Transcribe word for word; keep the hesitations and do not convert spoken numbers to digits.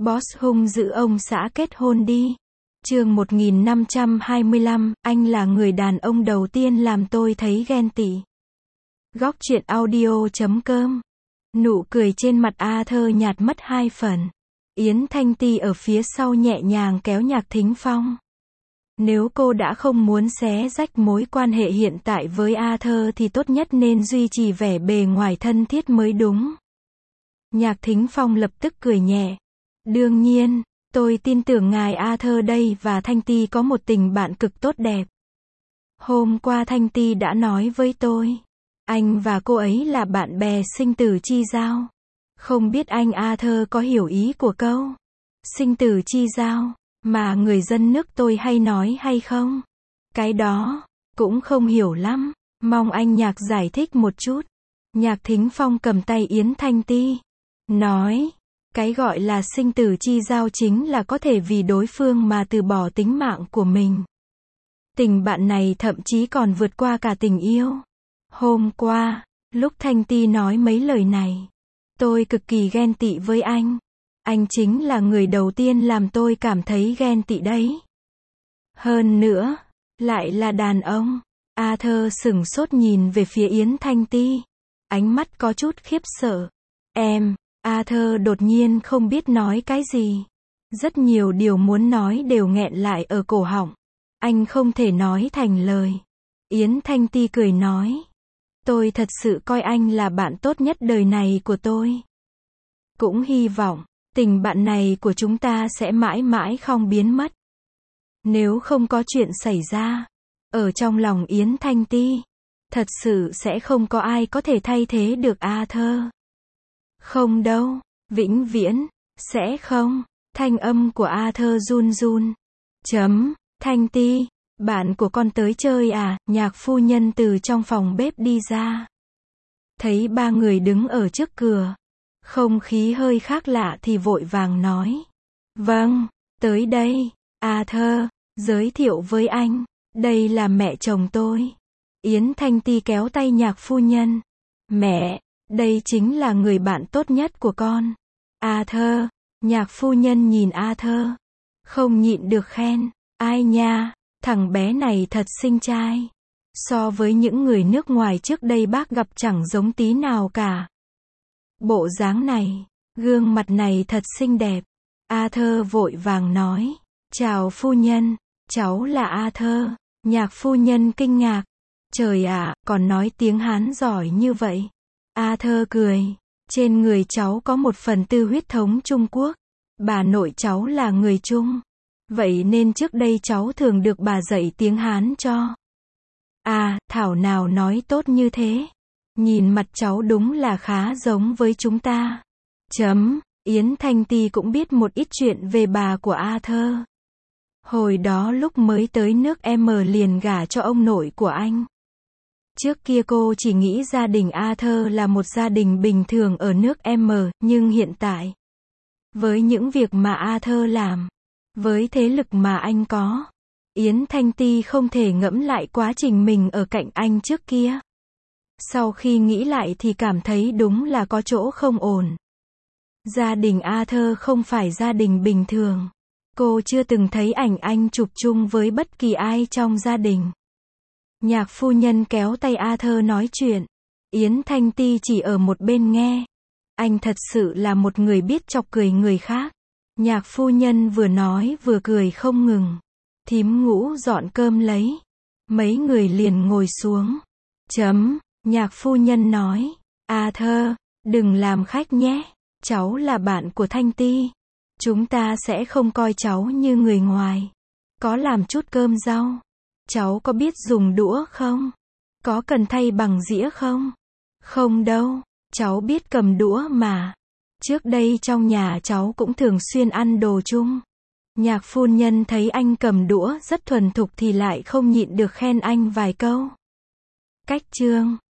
Boss hung dữ ông xã kết hôn đi. Chương một nghìn năm trăm hai mươi lăm, anh là người đàn ông đầu tiên làm tôi thấy ghen tị. Góc truyện audio chấm com. Nụ cười trên mặt Arthur nhạt mất hai phần. Yến Thanh Ti ở phía sau nhẹ nhàng kéo Nhạc Thính Phong. Nếu cô đã không muốn xé rách mối quan hệ hiện tại với Arthur thì tốt nhất nên duy trì vẻ bề ngoài thân thiết mới đúng. Nhạc Thính Phong lập tức cười nhẹ. Đương nhiên, tôi tin tưởng ngài Arthur đây và Thanh Ti có một tình bạn cực tốt đẹp. Hôm qua Thanh Ti đã nói với tôi, anh và cô ấy là bạn bè sinh tử chi giao. Không biết anh Arthur có hiểu ý của câu sinh tử chi giao mà người dân nước tôi hay nói hay không? Cái đó cũng không hiểu lắm, mong anh Nhạc giải thích một chút. Nhạc Thính Phong cầm tay Yến Thanh Ti, nói, cái gọi là sinh tử chi giao chính là có thể vì đối phương mà từ bỏ tính mạng của mình. Tình bạn này thậm chí còn vượt qua cả tình yêu. Hôm qua, lúc Thanh Ti nói mấy lời này, tôi cực kỳ ghen tị với anh. Anh chính là người đầu tiên làm tôi cảm thấy ghen tị đấy. Hơn nữa, lại là đàn ông. Arthur sửng sốt nhìn về phía Yến Thanh Ti. Ánh mắt có chút khiếp sợ. Em, Arthur đột nhiên không biết nói cái gì. Rất nhiều điều muốn nói đều nghẹn lại ở cổ họng. Anh không thể nói thành lời. Yến Thanh Ti cười nói. Tôi thật sự coi anh là bạn tốt nhất đời này của tôi. Cũng hy vọng, tình bạn này của chúng ta sẽ mãi mãi không biến mất. Nếu không có chuyện xảy ra, ở trong lòng Yến Thanh Ti, thật sự sẽ không có ai có thể thay thế được Arthur. Không đâu, vĩnh viễn, sẽ không. Thanh âm của Arthur run run. Chấm, Thanh Ti, bạn của con tới chơi à? Nhạc phu nhân từ trong phòng bếp đi ra. Thấy ba người đứng ở trước cửa. Không khí hơi khác lạ thì vội vàng nói. Vâng, tới đây. Arthur, giới thiệu với anh. Đây là mẹ chồng tôi. Yến Thanh Ti kéo tay nhạc phu nhân. Mẹ, đây chính là người bạn tốt nhất của con. Arthur, nhạc phu nhân nhìn Arthur. Không nhịn được khen. Ai nha, thằng bé này thật xinh trai. So với những người nước ngoài trước đây bác gặp chẳng giống tí nào cả. Bộ dáng này, gương mặt này thật xinh đẹp. Arthur vội vàng nói. Chào phu nhân, cháu là Arthur. Nhạc phu nhân kinh ngạc. Trời ạ, còn nói tiếng Hán giỏi như vậy. Arthur cười. Trên người cháu có một phần tư huyết thống Trung Quốc. Bà nội cháu là người Trung. Vậy nên trước đây cháu thường được bà dạy tiếng Hán cho. À, thảo nào nói tốt như thế. Nhìn mặt cháu đúng là khá giống với chúng ta. Chấm, Yến Thanh Ti cũng biết một ít chuyện về bà của Arthur. Hồi đó lúc mới tới nước M liền gả cho ông nội của anh. Trước kia cô chỉ nghĩ gia đình Arthur là một gia đình bình thường ở nước M, nhưng hiện tại, với những việc mà Arthur làm, với thế lực mà anh có, Yến Thanh Ti không thể ngẫm lại quá trình mình ở cạnh anh trước kia. Sau khi nghĩ lại thì cảm thấy đúng là có chỗ không ổn. Gia đình Arthur không phải gia đình bình thường. Cô chưa từng thấy ảnh anh chụp chung với bất kỳ ai trong gia đình. Nhạc phu nhân kéo tay Arthur nói chuyện. Yến Thanh Ti chỉ ở một bên nghe. Anh thật sự là một người biết chọc cười người khác. Nhạc phu nhân vừa nói vừa cười không ngừng. Thím Ngũ dọn cơm lấy. Mấy người liền ngồi xuống. Chấm, nhạc phu nhân nói. Arthur, đừng làm khách nhé. Cháu là bạn của Thanh Ti. Chúng ta sẽ không coi cháu như người ngoài. Có làm chút cơm rau. Cháu có biết dùng đũa không? Có cần thay bằng dĩa không? Không đâu, cháu biết cầm đũa mà. Trước đây trong nhà cháu cũng thường xuyên ăn đồ chung. Nhạc phu nhân thấy anh cầm đũa rất thuần thục thì lại không nhịn được khen anh vài câu. Cách chương